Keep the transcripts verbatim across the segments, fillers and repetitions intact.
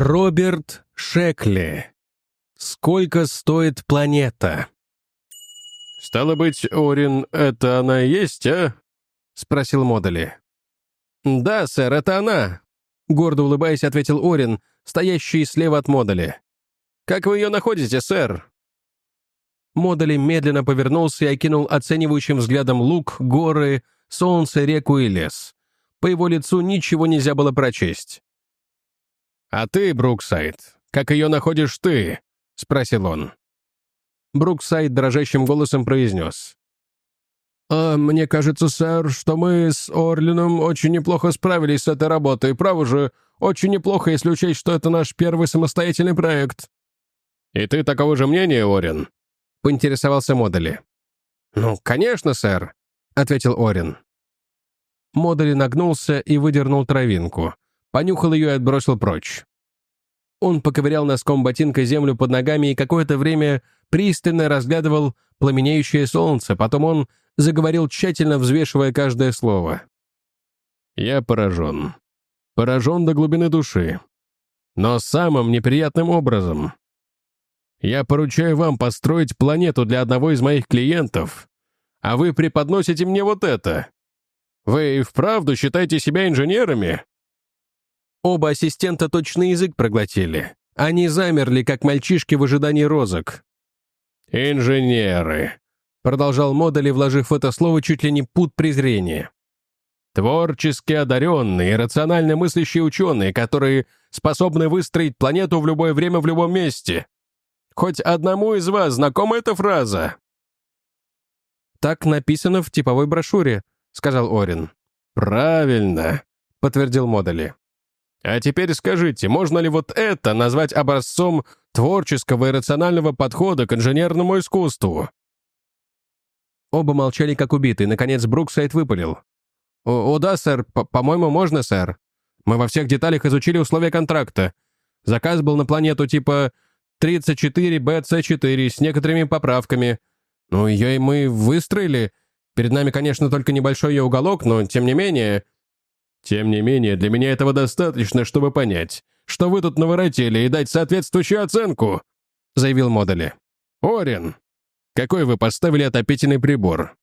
Роберт Шекли. Сколько стоит планета? «Стало быть, Орин, это она и есть, а?» — спросил Модули. «Да, сэр, это она», — гордо улыбаясь, ответил Орин, стоящий слева от Модули. «Как вы ее находите, сэр?» Модули медленно повернулся и окинул оценивающим взглядом луг, горы, солнце, реку и лес. По его лицу ничего нельзя было прочесть. «А ты, Бруксайд, как ее находишь ты?» — спросил он. Бруксайд дрожащим голосом произнес. «А мне кажется, сэр, что мы с Орлином очень неплохо справились с этой работой. Право же, очень неплохо, если учесть, что это наш первый самостоятельный проект». «И ты такого же мнения, Орин?» — поинтересовался Модули. «Ну, конечно, сэр», — ответил Орин. Модули нагнулся и выдернул травинку, понюхал ее и отбросил прочь. Он поковырял носком ботинка землю под ногами и какое-то время пристально разглядывал пламенеющее солнце, потом он заговорил, тщательно взвешивая каждое слово. «Я поражен. Поражен до глубины души. Но самым неприятным образом. Я поручаю вам построить планету для одного из моих клиентов, а вы преподносите мне вот это. Вы и вправду считаете себя инженерами?» Оба ассистента точный язык проглотили. Они замерли, как мальчишки в ожидании розок. «Инженеры», — продолжал Модули, вложив в это слово чуть ли не пуд презрения. «Творчески одаренные, рационально мыслящие ученые, которые способны выстроить планету в любое время в любом месте. Хоть одному из вас знакома эта фраза?» «Так написано в типовой брошюре», — сказал Орин. «Правильно», — подтвердил Модули. «А теперь скажите, можно ли вот это назвать образцом творческого и рационального подхода к инженерному искусству?» Оба молчали как убитые. Наконец Бруксайд выпалил. «О, о да, сэр, по-моему, можно, сэр. Мы во всех деталях изучили условия контракта. Заказ был на планету типа тридцать четыре бэ цэ четыре с некоторыми поправками. Ну, ее и мы выстроили. Перед нами, конечно, только небольшой ее уголок, но тем не менее...» «Тем не менее, для меня этого достаточно, чтобы понять, что вы тут наворотили, и дать соответствующую оценку», — заявил Модули. «Орин, какой вы поставили отопительный прибор?»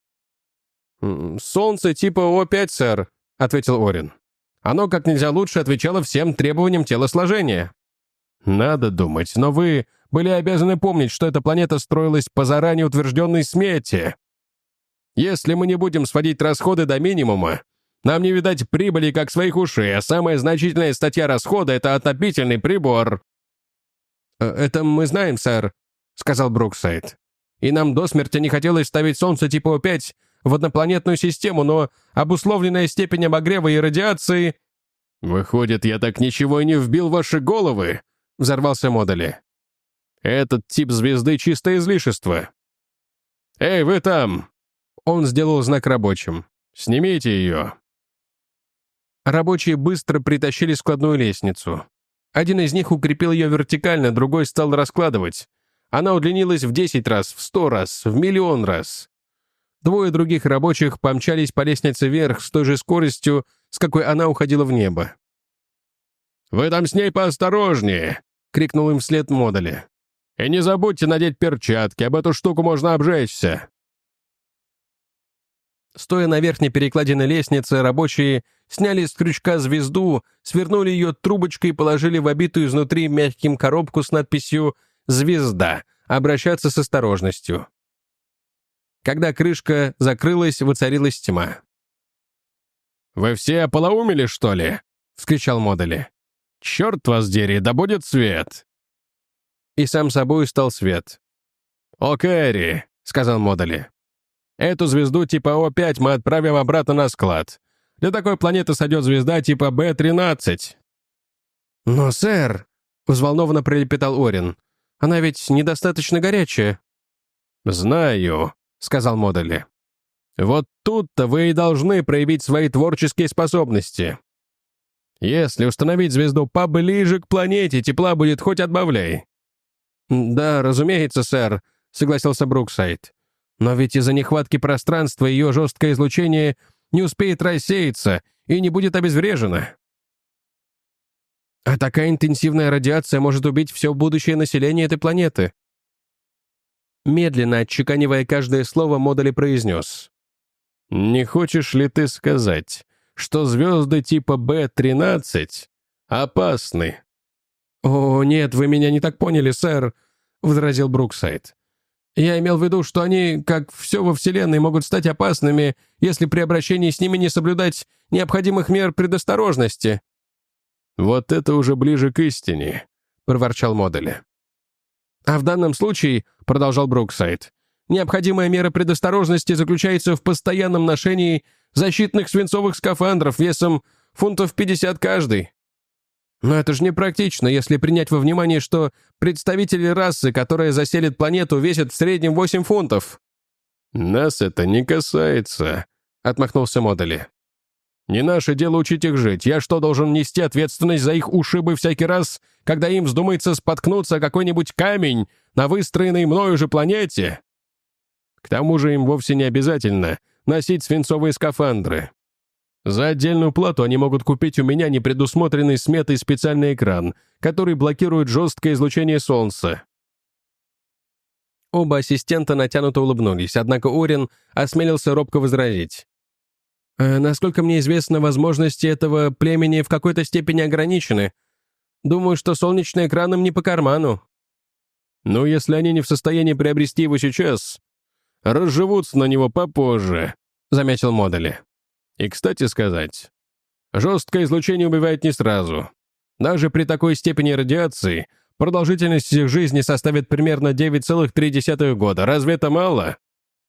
«Солнце типа О пять, сэр», — ответил Орин. «Оно как нельзя лучше отвечало всем требованиям телосложения». «Надо думать, но вы были обязаны помнить, что эта планета строилась по заранее утвержденной смете. Если мы не будем сводить расходы до минимума, нам не видать прибыли как своих ушей, а самая значительная статья расхода — это отопительный прибор». «Это мы знаем, сэр», — сказал Бруксайд. «И нам до смерти не хотелось ставить Солнце типа О пять в однопланетную систему, но обусловленная степень обогрева и радиации...» «Выходит, я так ничего и не вбил в ваши головы», — взорвался Модули. «Этот тип звезды — чистое излишество. Эй, вы там!» Он сделал знак рабочим. «Снимите ее». Рабочие быстро притащили складную лестницу. Один из них укрепил ее вертикально, другой стал раскладывать. Она удлинилась в десять раз, в сто раз, в миллион раз. Двое других рабочих помчались по лестнице вверх с той же скоростью, с какой она уходила в небо. «Вы там с ней поосторожнее!» — крикнул им вслед Модули. «И не забудьте надеть перчатки, об эту штуку можно обжечься». Стоя на верхней перекладине лестницы, рабочие сняли с крючка звезду, свернули ее трубочкой и положили в обитую изнутри мягким коробку с надписью «Звезда. Обращаться с осторожностью». Когда крышка закрылась, воцарилась тьма. «Вы все ополоумели, что ли?» — вскричал Модули. «Черт вас дери, да будет свет!» И сам собой стал свет. «О, Кэрри!» — сказал Модули. «Эту звезду типа О пять мы отправим обратно на склад. Для такой планеты сойдет звезда типа Бэ тринадцать». «Но, сэр!» — взволнованно пролепетал Орин. «Она ведь недостаточно горячая». «Знаю», — сказал Модули. «Вот тут-то вы и должны проявить свои творческие способности. Если установить звезду поближе к планете, тепла будет хоть отбавляй». «Да, разумеется, сэр», — согласился Бруксайд. «Но ведь из-за нехватки пространства ее жесткое излучение не успеет рассеяться и не будет обезврежено». А такая интенсивная радиация может убить все будущее население этой планеты. Медленно, отчеканивая каждое слово, Модули произнес. «Не хочешь ли ты сказать, что звезды типа Бэ тринадцать опасны?» «О, нет, вы меня не так поняли, сэр», — возразил Бруксайд. «Я имел в виду, что они, как все во Вселенной, могут стать опасными, если при обращении с ними не соблюдать необходимых мер предосторожности». «Вот это уже ближе к истине», — проворчал Модули. «А в данном случае, — продолжал Бруксайд, — необходимая мера предосторожности заключается в постоянном ношении защитных свинцовых скафандров весом фунтов пятьдесят каждый. Но это же непрактично, если принять во внимание, что представители расы, которая заселит планету, весят в среднем восемь фунтов». «Нас это не касается», — отмахнулся Модули. «Не наше дело учить их жить. Я что, должен нести ответственность за их ушибы всякий раз, когда им вздумается споткнуться о какой-нибудь камень на выстроенной мною же планете? К тому же им вовсе не обязательно носить свинцовые скафандры. За отдельную плату они могут купить у меня непредусмотренный сметой специальный экран, который блокирует жесткое излучение Солнца». Оба ассистента натянуто улыбнулись, однако Орин осмелился робко возразить. «Э, «Насколько мне известно, возможности этого племени в какой-то степени ограничены. Думаю, что солнечный экран им не по карману». «Ну, если они не в состоянии приобрести его сейчас, разживутся на него попозже», — заметил Модули. «И, кстати сказать, жесткое излучение убивает не сразу. Даже при такой степени радиации продолжительность их жизни составит примерно девять целых три десятых года. Разве это мало?»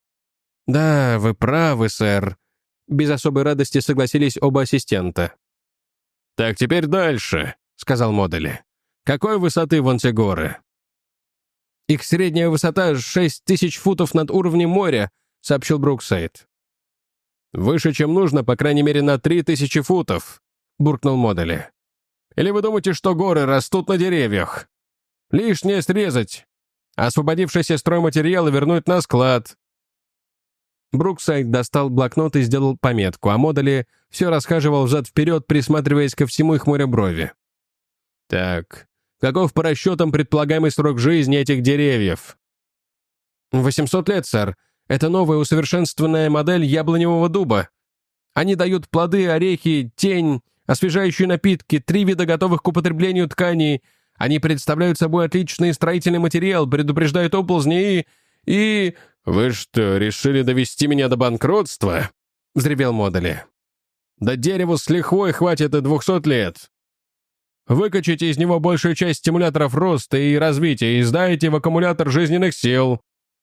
«Да, вы правы, сэр», — без особой радости согласились оба ассистента. «Так, теперь дальше», — сказал Модули. «Какой высоты вон те горы?» «Их средняя высота шесть тысяч футов над уровнем моря», — сообщил Бруксайд. «Выше, чем нужно, по крайней мере, на три тысячи футов», — буркнул Модули. «Или вы думаете, что горы растут на деревьях? Лишнее срезать, освободившийся стройматериал вернуть на склад». Бруксайд достал блокнот и сделал пометку, а Модули все расхаживал взад-вперед, присматриваясь ко всему и хмуря брови. «Так, каков по расчетам предполагаемый срок жизни этих деревьев?» восемьсот лет, сэр. Это новая усовершенствованная модель яблоневого дуба. Они дают плоды, орехи, тень, освежающие напитки, три вида готовых к употреблению тканей. Они представляют собой отличный строительный материал, предупреждают оползни и... и... «Вы что, решили довести меня до банкротства?» — взревел Модули. «Да дереву с лихвой хватит и двухсот лет. Выкачайте из него большую часть стимуляторов роста и развития и сдайте в аккумулятор жизненных сил».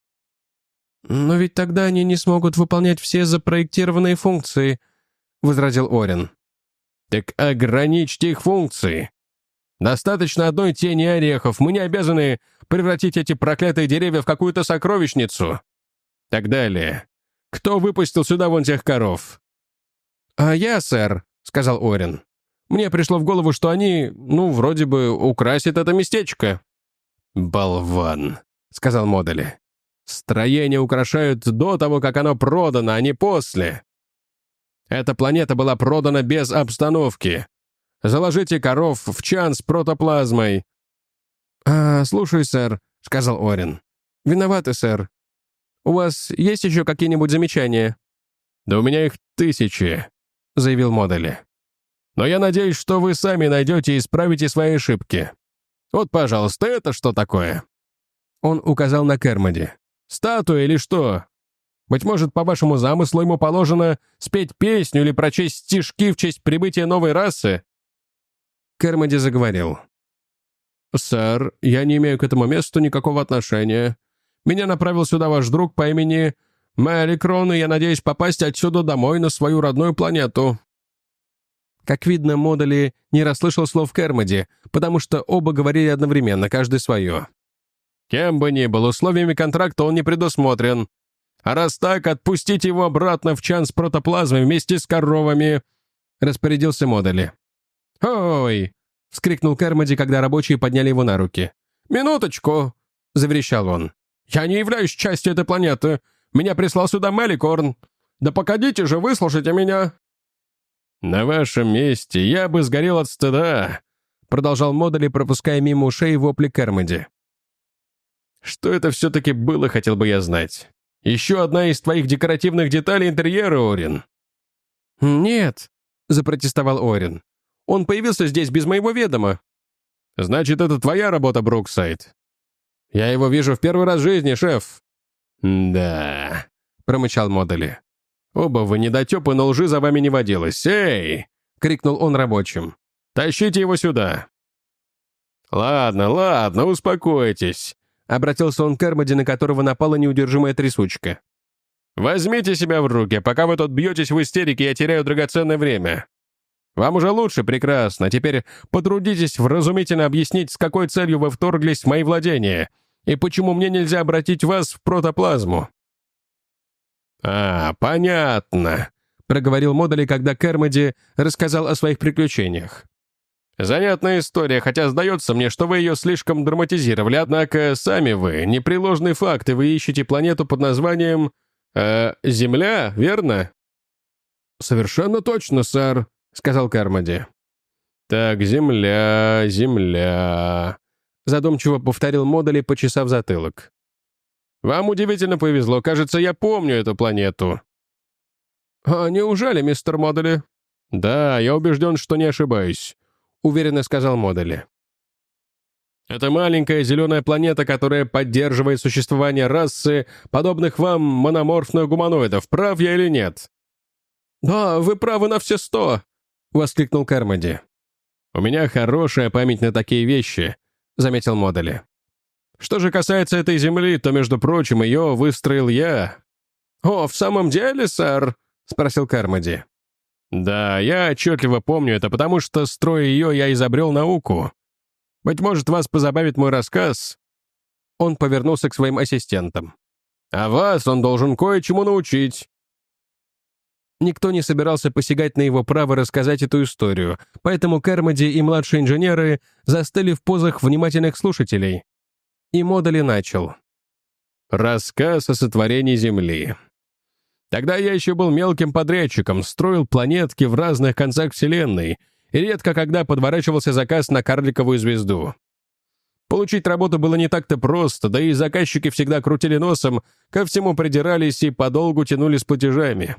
«Но ведь тогда они не смогут выполнять все запроектированные функции», — возразил Орин. «Так ограничьте их функции. Достаточно одной тени орехов. Мы не обязаны превратить эти проклятые деревья в какую-то сокровищницу». Так далее. Кто выпустил сюда вон тех коров? «А я, сэр», — сказал Орин. «Мне пришло в голову, что они, ну, вроде бы, украсят это местечко». «Болван», — сказал Модули. «Строение украшают до того, как оно продано, а не после. Эта планета была продана без обстановки. Заложите коров в чан с протоплазмой». «А, слушай, сэр», — сказал Орин. «Виноваты, сэр. У вас есть еще какие-нибудь замечания?» «Да у меня их тысячи», — заявил Модули. «Но я надеюсь, что вы сами найдете и исправите свои ошибки. Вот, пожалуйста, это что такое?» Он указал на Кермоди. «Статуя или что? Быть может, по вашему замыслу ему положено спеть песню или прочесть стишки в честь прибытия новой расы?» Кермоди заговорил. «Сэр, я не имею к этому месту никакого отношения. Меня направил сюда ваш друг по имени Меликрон, и я надеюсь попасть отсюда домой на свою родную планету». Как видно, Модули не расслышал слов Кермоди, потому что оба говорили одновременно, каждый свое. «Кем бы ни был, условиями контракта он не предусмотрен. А раз так, отпустите его обратно в чан с протоплазмой вместе с коровами», — распорядился Модули. «Ой!» — вскрикнул Кермоди, когда рабочие подняли его на руки. «Минуточку!» — заверещал он. «Я не являюсь частью этой планеты. Меня прислал сюда Меликорн. Да погодите же, выслушайте меня!» «На вашем месте я бы сгорел от стыда», продолжал Модули, пропуская мимо ушей вопли Кермоди. «Что это все-таки было, хотел бы я знать. Еще одна из твоих декоративных деталей интерьера, Орин?» «Нет», — запротестовал Орин. «Он появился здесь без моего ведома». «Значит, это твоя работа, Бруксайд?» «Я его вижу в первый раз в жизни, шеф». «Да», — промычал Модули. «Оба вы недотепы, но лжи за вами не водилось. Эй!» — крикнул он рабочим. «Тащите его сюда!» «Ладно, ладно, успокойтесь», — обратился он к Кермоди, на которого напала неудержимая трясучка. «Возьмите себя в руки, пока вы тут бьетесь в истерике, я теряю драгоценное время. Вам уже лучше, прекрасно. Теперь потрудитесь вразумительно объяснить, с какой целью вы вторглись в мои владения, и почему мне нельзя обратить вас в протоплазму». «А, понятно», — проговорил Модули, когда Кермоди рассказал о своих приключениях. «Занятная история, хотя сдается мне, что вы ее слишком драматизировали, однако сами вы, непреложные факты, вы ищете планету под названием... Э, Земля, верно?» «Совершенно точно, сэр», — сказал Кермоди. «Так, Земля, Земля...» — задумчиво повторил Модули, почесав затылок. «Вам удивительно повезло, кажется, я помню эту планету». «А неужели, мистер Модули?» «Да, я убежден, что не ошибаюсь», — уверенно сказал Модули. «Это маленькая зеленая планета, которая поддерживает существование расы, подобных вам мономорфных гуманоидов. Прав я или нет?» «Да, вы правы на все сто!» — воскликнул Кермоди. «У меня хорошая память на такие вещи», — заметил Модули. «Что же касается этой Земли, то, между прочим, ее выстроил я». «О, в самом деле, сэр?» — спросил Кермоди. «Да, я отчетливо помню это, потому что, строя ее, я изобрел науку. Быть может, вас позабавит мой рассказ?» Он повернулся к своим ассистентам. «А вас он должен кое-чему научить». Никто не собирался посягать на его право рассказать эту историю, поэтому Кермоди и младшие инженеры застыли в позах внимательных слушателей. И Модули начал. «Рассказ о сотворении Земли. Тогда я еще был мелким подрядчиком, строил планетки в разных концах Вселенной, и редко когда подворачивался заказ на карликовую звезду. Получить работу было не так-то просто, да и заказчики всегда крутили носом, ко всему придирались и подолгу тянули с платежами.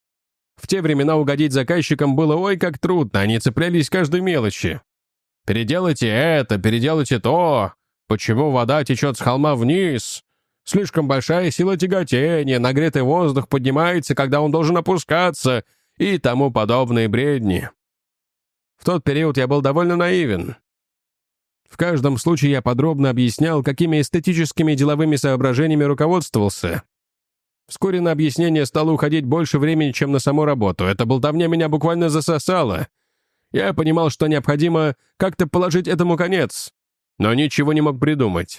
В те времена угодить заказчикам было ой как трудно, они цеплялись к каждой мелочи. Переделайте это, переделайте то, почему вода течет с холма вниз, слишком большая сила тяготения, нагретый воздух поднимается, когда он должен опускаться, и тому подобные бредни. В тот период я был довольно наивен. В каждом случае я подробно объяснял, какими эстетическими и деловыми соображениями руководствовался. Вскоре на объяснение стало уходить больше времени, чем на саму работу. Эта болтовня меня буквально засосала. Я понимал, что необходимо как-то положить этому конец, но ничего не мог придумать.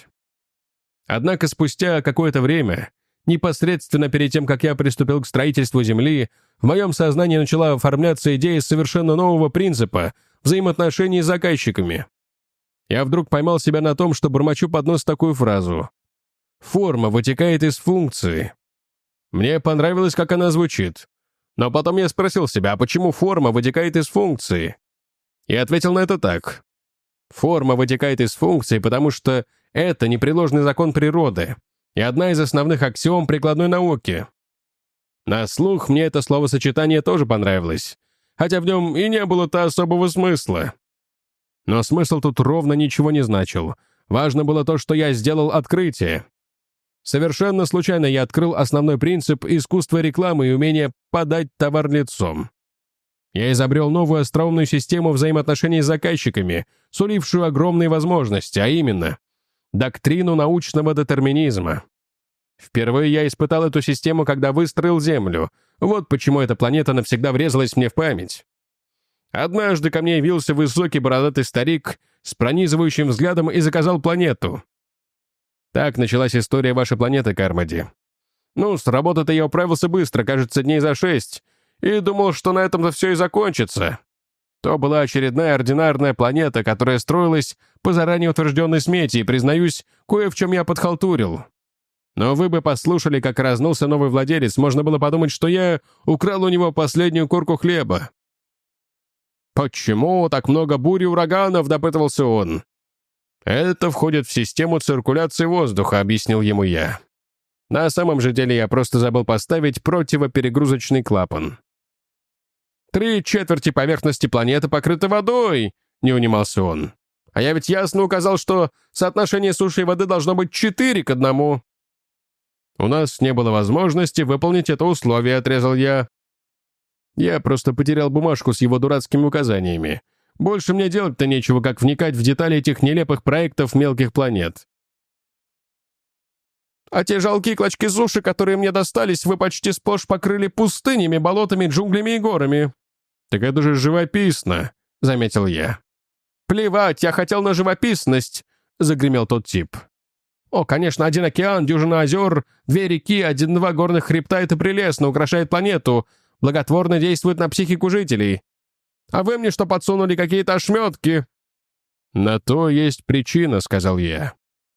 Однако спустя какое-то время, непосредственно перед тем, как я приступил к строительству Земли, в моем сознании начала оформляться идея совершенно нового принципа взаимоотношений с заказчиками. Я вдруг поймал себя на том, что бормочу под нос такую фразу. «Форма вытекает из функции». Мне понравилось, как она звучит. Но потом я спросил себя, а почему форма вытекает из функции? И ответил на это так. Форма вытекает из функции, потому что это непреложный закон природы и одна из основных аксиом прикладной науки. На слух мне это словосочетание тоже понравилось, хотя в нем и не было-то особого смысла. Но смысл тут ровно ничего не значил. Важно было то, что я сделал открытие. Совершенно случайно я открыл основной принцип искусства рекламы и умения подать товар лицом. Я изобрел новую остроумную систему взаимоотношений с заказчиками, сулившую огромные возможности, а именно доктрину научного детерминизма. Впервые я испытал эту систему, когда выстроил Землю. Вот почему эта планета навсегда врезалась мне в память. Однажды ко мне явился высокий бородатый старик с пронизывающим взглядом и заказал планету. Так началась история вашей планеты, Кермоди. Ну, с работы-то я управился быстро, кажется, дней за шесть, и думал, что на этом-то все и закончится. То была очередная ординарная планета, которая строилась по заранее утвержденной смете, и, признаюсь, кое в чем я подхалтурил. Но вы бы послушали, как разнулся новый владелец, можно было подумать, что я украл у него последнюю корку хлеба. «Почему так много бурь и ураганов?» — допытывался он. «Это входит в систему циркуляции воздуха», — объяснил ему я. На самом же деле я просто забыл поставить противоперегрузочный клапан. «Три четверти поверхности планеты покрыты водой», — не унимался он. «А я ведь ясно указал, что соотношение суши и воды должно быть четыре к одному». «У нас не было возможности выполнить это условие», — отрезал я. Я просто потерял бумажку с его дурацкими указаниями. Больше мне делать-то нечего, как вникать в детали этих нелепых проектов мелких планет. «А те жалкие клочки суши, которые мне достались, вы почти сплошь покрыли пустынями, болотами, джунглями и горами». «Так это же живописно», — заметил я. «Плевать, я хотел на живописность», — загремел тот тип. «О, конечно, один океан, дюжина озер, две реки, один-два горных хребта — это прелестно, украшает планету, благотворно действует на психику жителей. А вы мне что подсунули, какие-то ошметки?» «На то есть причина», — сказал я.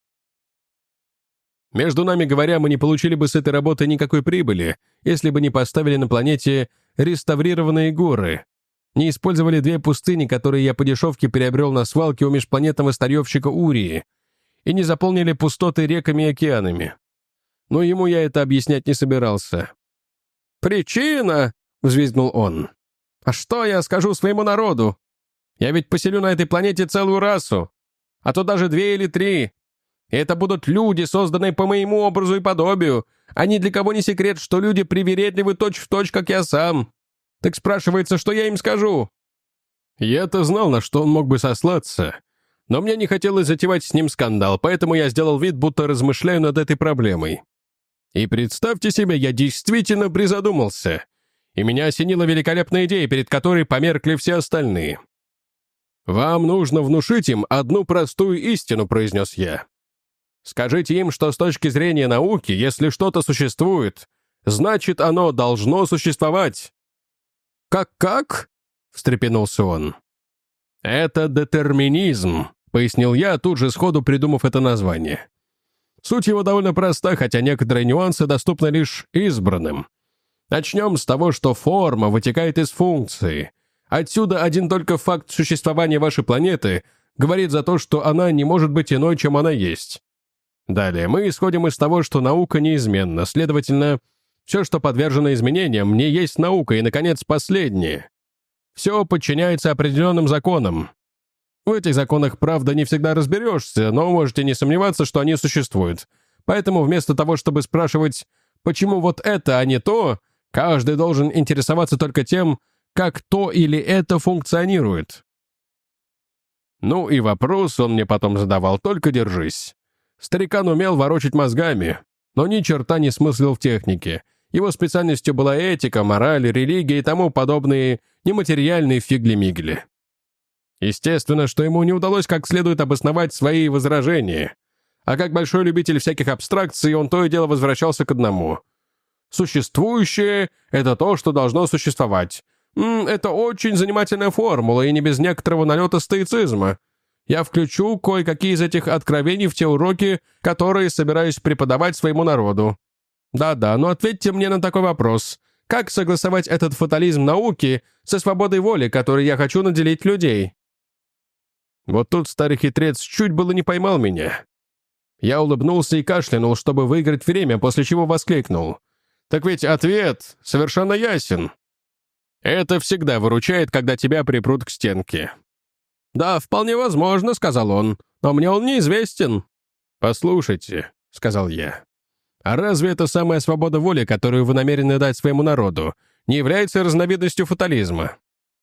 «Между нами говоря, мы не получили бы с этой работы никакой прибыли, если бы не поставили на планете реставрированные горы, не использовали две пустыни, которые я по дешевке приобрел на свалке у межпланетного старьевщика Урии, и не заполнили пустоты реками и океанами. Но ему я это объяснять не собирался». «Причина?» — взвизгнул он. «А что я скажу своему народу? Я ведь поселю на этой планете целую расу, а то даже две или три. И это будут люди, созданные по моему образу и подобию, а ни для кого не секрет, что люди привередливы точь-в-точь, как я сам. Так спрашивается, что я им скажу?» Я-то знал, на что он мог бы сослаться, но мне не хотелось затевать с ним скандал, поэтому я сделал вид, будто размышляю над этой проблемой. И представьте себе, я действительно призадумался, и меня осенила великолепная идея, перед которой померкли все остальные. «Вам нужно внушить им одну простую истину», — произнес я. «Скажите им, что с точки зрения науки, если что-то существует, значит, оно должно существовать». «Как-как?» — встрепенулся он. «Это детерминизм», — пояснил я, тут же сходу придумав это название. Суть его довольно проста, хотя некоторые нюансы доступны лишь избранным. Начнем с того, что форма вытекает из функции. Отсюда один только факт существования вашей планеты говорит за то, что она не может быть иной, чем она есть. Далее мы исходим из того, что наука неизменна, следовательно, все, что подвержено изменениям, не есть наука, и, наконец, последнее. Все подчиняется определенным законам. В этих законах, правда, не всегда разберешься, но можете не сомневаться, что они существуют. Поэтому вместо того, чтобы спрашивать, почему вот это, а не то, каждый должен интересоваться только тем, как то или это функционирует. Ну и вопрос он мне потом задавал, только держись. Старикан умел ворочать мозгами, но ни черта не смыслил в технике. Его специальностью была этика, мораль, религия и тому подобные нематериальные фигли-мигли. Естественно, что ему не удалось как следует обосновать свои возражения. А как большой любитель всяких абстракций, он то и дело возвращался к одному. Существующее — это то, что должно существовать. М, это очень занимательная формула, и не без некоторого налета стоицизма. Я включу кое-какие из этих откровений в те уроки, которые собираюсь преподавать своему народу. Да-да, но ответьте мне на такой вопрос. Как согласовать этот фатализм науки со свободой воли, которой я хочу наделить людей? Вот тут старый хитрец чуть было не поймал меня. Я улыбнулся и кашлянул, чтобы выиграть время, после чего воскликнул. Так ведь ответ совершенно ясен. Это всегда выручает, когда тебя припрут к стенке. «Да, вполне возможно», — сказал он, — «но мне он неизвестен». «Послушайте», — сказал я, — «а разве эта самая свобода воли, которую вы намерены дать своему народу, не является разновидностью фатализма?»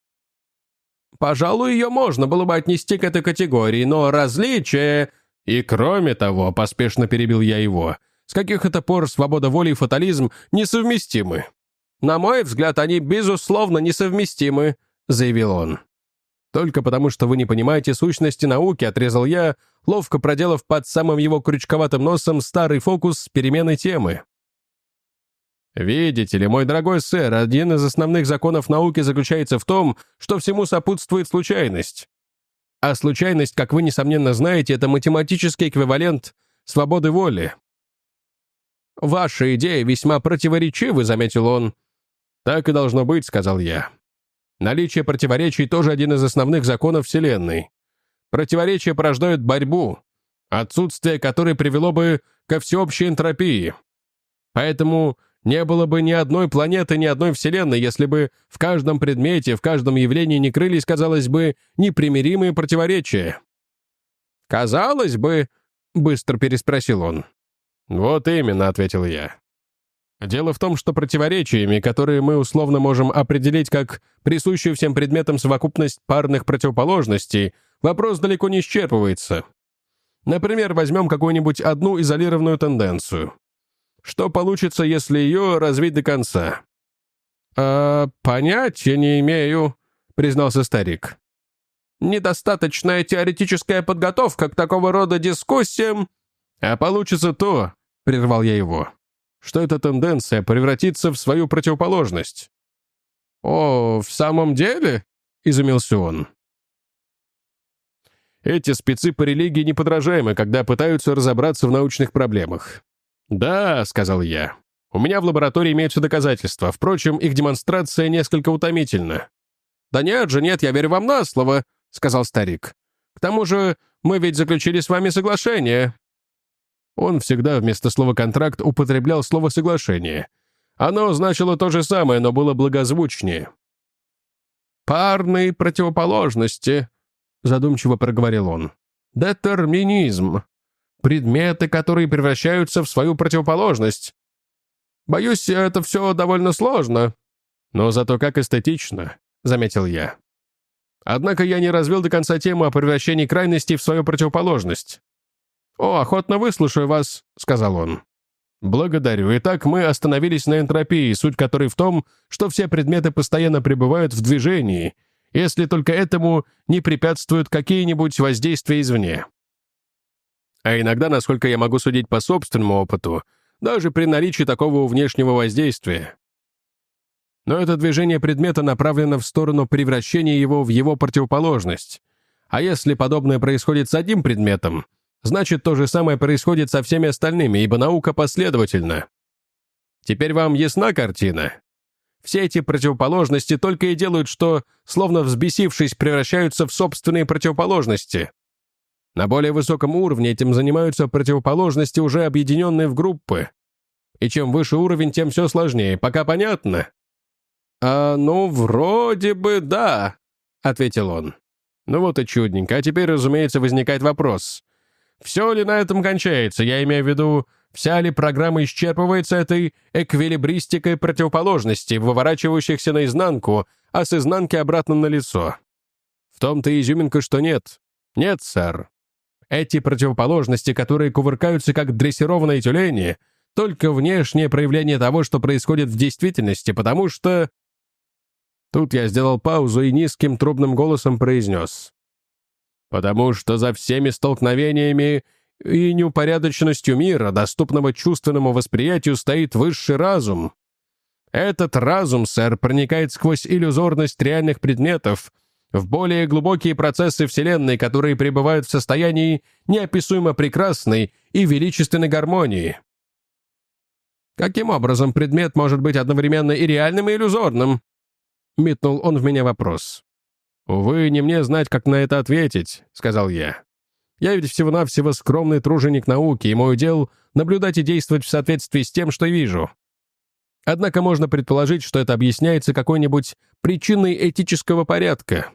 «Пожалуй, ее можно было бы отнести к этой категории, но различие...» «И кроме того», — поспешно перебил я его, — «с каких это пор свобода воли и фатализм несовместимы?» «На мой взгляд, они, безусловно, несовместимы», — заявил он. «Только потому, что вы не понимаете сущности науки», — отрезал я, ловко проделав под самым его крючковатым носом старый фокус с переменой темы. «Видите ли, мой дорогой сэр, один из основных законов науки заключается в том, что всему сопутствует случайность. А случайность, как вы, несомненно, знаете, это математический эквивалент свободы воли». «Ваши идеи весьма противоречивы», — заметил он. «Так и должно быть», — сказал я. Наличие противоречий тоже один из основных законов Вселенной. Противоречия порождают борьбу, отсутствие которой привело бы ко всеобщей энтропии. Поэтому не было бы ни одной планеты, ни одной Вселенной, если бы в каждом предмете, в каждом явлении не крылись, казалось бы, непримиримые противоречия. «Казалось бы», — быстро переспросил он. «Вот именно», — ответил я. «Дело в том, что противоречиями, которые мы условно можем определить как присущую всем предметам совокупность парных противоположностей, вопрос далеко не исчерпывается. Например, возьмем какую-нибудь одну изолированную тенденцию. Что получится, если ее развить до конца?» «А, понятия не имею», — признался старик. «Недостаточная теоретическая подготовка к такого рода дискуссиям». «А получится то», — прервал я его, «что эта тенденция превратится в свою противоположность». «О, в самом деле?» — изумился он. «Эти спецы по религии неподражаемы, когда пытаются разобраться в научных проблемах». «Да», — сказал я, — «у меня в лаборатории имеются доказательства. Впрочем, их демонстрация несколько утомительна». «Да нет же, нет, я верю вам на слово», — сказал старик. «К тому же мы ведь заключили с вами соглашение». Он всегда вместо слова «контракт» употреблял слово «соглашение». Оно значило то же самое, но было благозвучнее. «Парные противоположности», — задумчиво проговорил он. «Детерминизм. Предметы, которые превращаются в свою противоположность. Боюсь, это все довольно сложно». «Но зато как эстетично», — заметил я. Однако я не развил до конца тему о превращении крайностей в свою противоположность. «О, охотно выслушаю вас», — сказал он. «Благодарю. Итак, мы остановились на энтропии, суть которой в том, что все предметы постоянно пребывают в движении, если только этому не препятствуют какие-нибудь воздействия извне. А иногда, насколько я могу судить по собственному опыту, даже при наличии такого внешнего воздействия. Но это движение предмета направлено в сторону превращения его в его противоположность. А если подобное происходит с одним предметом, значит, то же самое происходит со всеми остальными, ибо наука последовательна. Теперь вам ясна картина? Все эти противоположности только и делают, что, словно взбесившись, превращаются в собственные противоположности. На более высоком уровне этим занимаются противоположности, уже объединенные в группы. И чем выше уровень, тем все сложнее. Пока понятно?» «А, ну, вроде бы да», — ответил он. «Ну вот и чудненько. А теперь, разумеется, возникает вопрос. Все ли на этом кончается? Я имею в виду, вся ли программа исчерпывается этой эквилибристикой противоположностей, выворачивающихся наизнанку, а с изнанки обратно на лицо? В том-то и изюминка, что нет. Нет, сэр. Эти противоположности, которые кувыркаются как дрессированные тюлени, только внешнее проявление того, что происходит в действительности, потому что...» Тут я сделал паузу и низким трубным голосом произнес. «Потому что за всеми столкновениями и неупорядоченностью мира, доступного чувственному восприятию, стоит высший разум. Этот разум, сэр, проникает сквозь иллюзорность реальных предметов в более глубокие процессы Вселенной, которые пребывают в состоянии неописуемо прекрасной и величественной гармонии». «Каким образом предмет может быть одновременно и реальным, и иллюзорным?» Метнул он в меня вопрос. «Увы, не мне знать, как на это ответить», — сказал я. «Я ведь всего-навсего скромный труженик науки, и мой удел — наблюдать и действовать в соответствии с тем, что вижу. Однако можно предположить, что это объясняется какой-нибудь причиной этического порядка».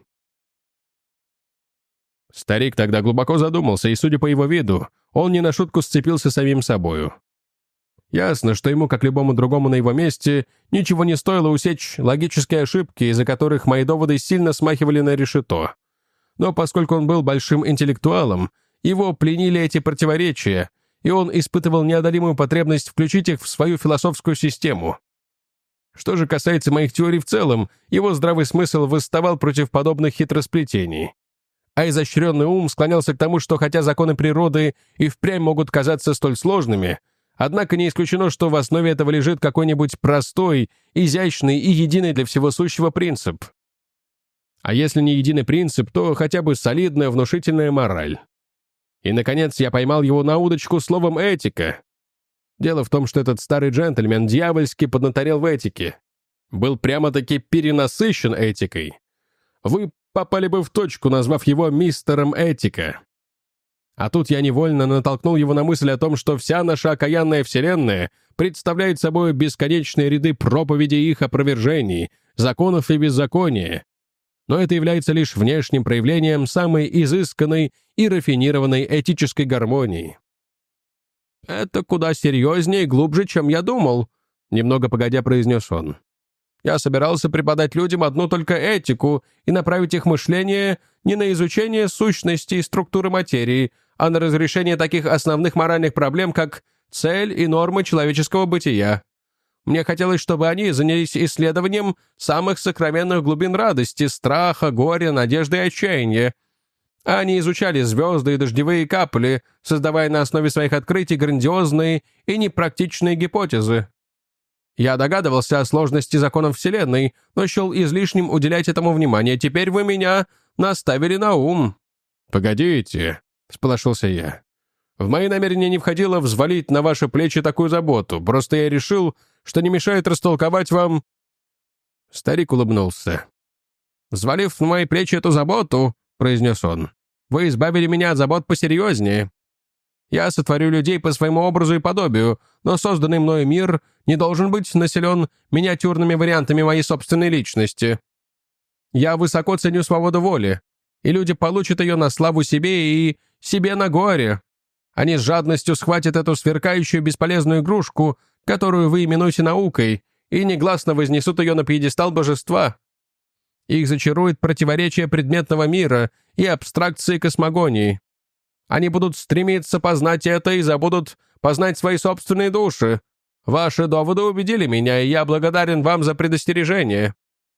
Старик тогда глубоко задумался, и, судя по его виду, он не на шутку сцепился с самим собою. Ясно, что ему, как любому другому на его месте, ничего не стоило усечь логические ошибки, из-за которых мои доводы сильно смахивали на решето. Но поскольку он был большим интеллектуалом, его пленили эти противоречия, и он испытывал неодолимую потребность включить их в свою философскую систему. Что же касается моих теорий в целом, его здравый смысл восставал против подобных хитросплетений. А изощренный ум склонялся к тому, что хотя законы природы и впрямь могут казаться столь сложными, однако не исключено, что в основе этого лежит какой-нибудь простой, изящный и единый для всего сущего принцип. А если не единый принцип, то хотя бы солидная, внушительная мораль. И, наконец, я поймал его на удочку словом «этика». Дело в том, что этот старый джентльмен дьявольски поднаторел в этике. был прямо-таки перенасыщен этикой, вы попали бы в точку, назвав его мистером Этика. А тут я невольно натолкнул его на мысль о том, что вся наша окаянная вселенная представляет собой бесконечные ряды проповедей и их опровержений, законов и беззакония. Но это является лишь внешним проявлением самой изысканной и рафинированной этической гармонии. «Это куда серьезнее и глубже, чем я думал», — немного погодя произнес он. «Я собирался преподать людям одну только этику и направить их мышление не на изучение сущности и структуры материи, а на разрешение таких основных моральных проблем, как цель и нормы человеческого бытия. Мне хотелось, чтобы они занялись исследованием самых сокровенных глубин радости, страха, горя, надежды и отчаяния. Они изучали звезды и дождевые капли, создавая на основе своих открытий грандиозные и непрактичные гипотезы. Я догадывался о сложности законов Вселенной, но счел излишним уделять этому внимание. Теперь вы меня наставили на ум». «Погодите», — всполошился я. «В мои намерения не входило взвалить на ваши плечи такую заботу. Просто я решил, что не мешает растолковать вам...» Старик улыбнулся. «Взвалив на мои плечи эту заботу, — произнес он, — вы избавили меня от забот посерьезнее. Я сотворю людей по своему образу и подобию, но созданный мною мир не должен быть населен миниатюрными вариантами моей собственной личности. Я высоко ценю свободу воли, и люди получат ее на славу себе и себе на горе. Они с жадностью схватят эту сверкающую бесполезную игрушку, которую вы именуете наукой, и негласно вознесут ее на пьедестал божества. Их зачарует противоречие предметного мира и абстракции космогонии. Они будут стремиться познать это и забудут познать свои собственные души. Ваши доводы убедили меня, и я благодарен вам за предостережение».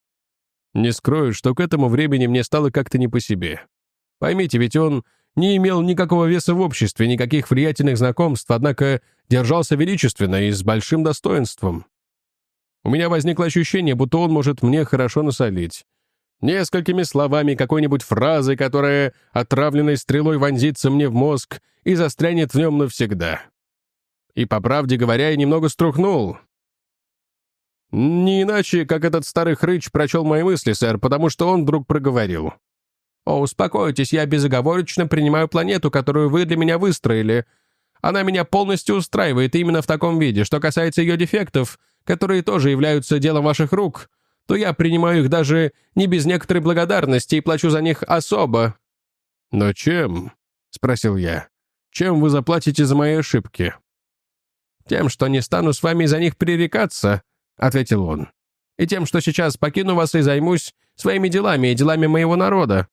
Не скрою, что к этому времени мне стало как-то не по себе. Поймите, ведь он не имел никакого веса в обществе, никаких влиятельных знакомств, однако держался величественно и с большим достоинством. У меня возникло ощущение, будто он может мне хорошо насолить. Несколькими словами, какой-нибудь фразой, которая отравленной стрелой вонзится мне в мозг и застрянет в нем навсегда. И, по правде говоря, я немного струхнул. Не иначе, как этот старый хрыч прочел мои мысли, сэр, потому что он вдруг проговорил. «О, успокойтесь, я безоговорочно принимаю планету, которую вы для меня выстроили. Она меня полностью устраивает именно в таком виде. Что касается ее дефектов, которые тоже являются делом ваших рук, то я принимаю их даже не без некоторой благодарности и плачу за них особо». «Но чем?» — спросил я. «Чем вы заплатите за мои ошибки?» «Тем, что не стану с вами за них пререкаться», — ответил он. «И тем, что сейчас покину вас и займусь своими делами и делами моего народа».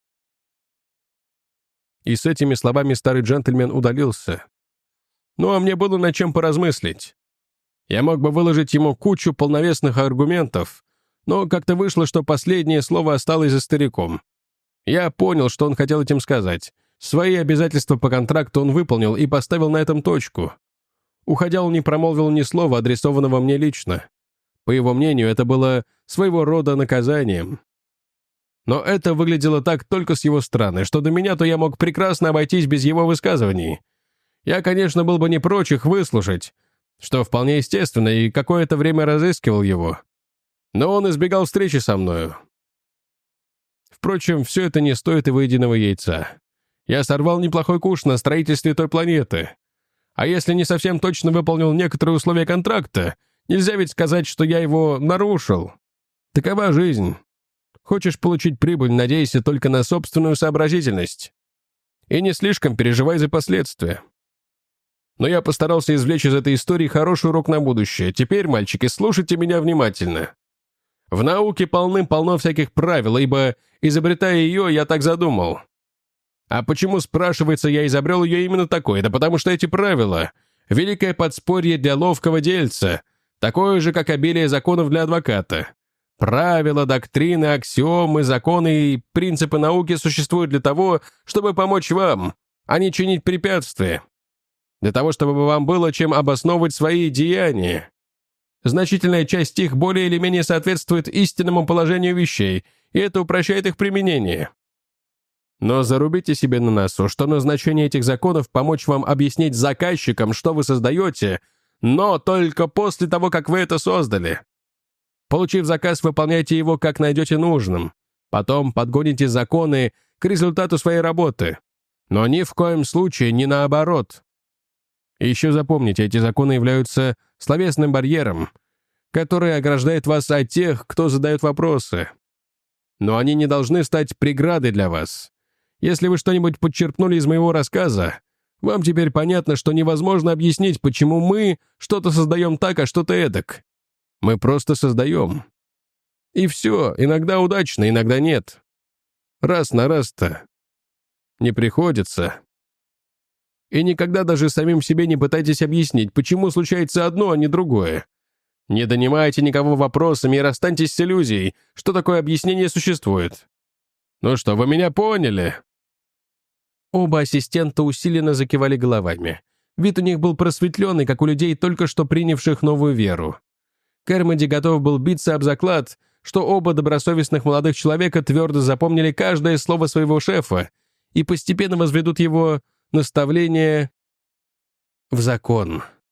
И с этими словами старый джентльмен удалился. Ну, а мне было над чем поразмыслить. Я мог бы выложить ему кучу полновесных аргументов, но как-то вышло, что последнее слово осталось за стариком. Я понял, что он хотел этим сказать. Свои обязательства по контракту он выполнил и поставил на этом точку. Уходя, он не промолвил ни слова, адресованного мне лично. По его мнению, это было своего рода наказанием. Но это выглядело так только с его стороны, что до меня, то я мог прекрасно обойтись без его высказываний. Я, конечно, был бы не прочь их выслушать, что вполне естественно, и какое-то время разыскивал его. Но он избегал встречи со мною. Впрочем, все это не стоит и выеденного яйца. Я сорвал неплохой куш на строительстве той планеты. А если не совсем точно выполнил некоторые условия контракта, нельзя ведь сказать, что я его нарушил. Такова жизнь. Хочешь получить прибыль, надейся только на собственную сообразительность. И не слишком переживай за последствия. Но я постарался извлечь из этой истории хороший урок на будущее. Теперь, мальчики, слушайте меня внимательно. В науке полным-полно всяких правил, ибо, изобретая ее, я так задумал. А почему, спрашивается, я изобрел ее именно такой? Да потому что эти правила — великое подспорье для ловкого дельца, такое же, как обилие законов для адвоката. Правила, доктрины, аксиомы, законы и принципы науки существуют для того, чтобы помочь вам, а не чинить препятствия. Для того, чтобы вам было чем обосновывать свои деяния. Значительная часть их более или менее соответствует истинному положению вещей, и это упрощает их применение. Но зарубите себе на носу, что назначение этих законов помочь вам объяснить заказчикам, что вы создаете, но только после того, как вы это создали. Получив заказ, выполняйте его, как найдете нужным. Потом подгоните законы к результату своей работы. Но ни в коем случае не наоборот. И еще запомните, эти законы являются словесным барьером, который ограждает вас от тех, кто задает вопросы. Но они не должны стать преградой для вас. Если вы что-нибудь подчерпнули из моего рассказа, вам теперь понятно, что невозможно объяснить, почему мы что-то создаем так, а что-то эдак. Мы просто создаем. И все, иногда удачно, иногда нет. Раз на раз-то не приходится. И никогда даже самим себе не пытайтесь объяснить, почему случается одно, а не другое. Не донимайте никого вопросами и расстаньтесь с иллюзией, что такое объяснение существует. Ну что, вы меня поняли?» Оба ассистента усиленно закивали головами. Вид у них был просветленный, как у людей, только что принявших новую веру. Кермоди готов был биться об заклад, что оба добросовестных молодых человека твердо запомнили каждое слово своего шефа и постепенно возведут его наставление в закон.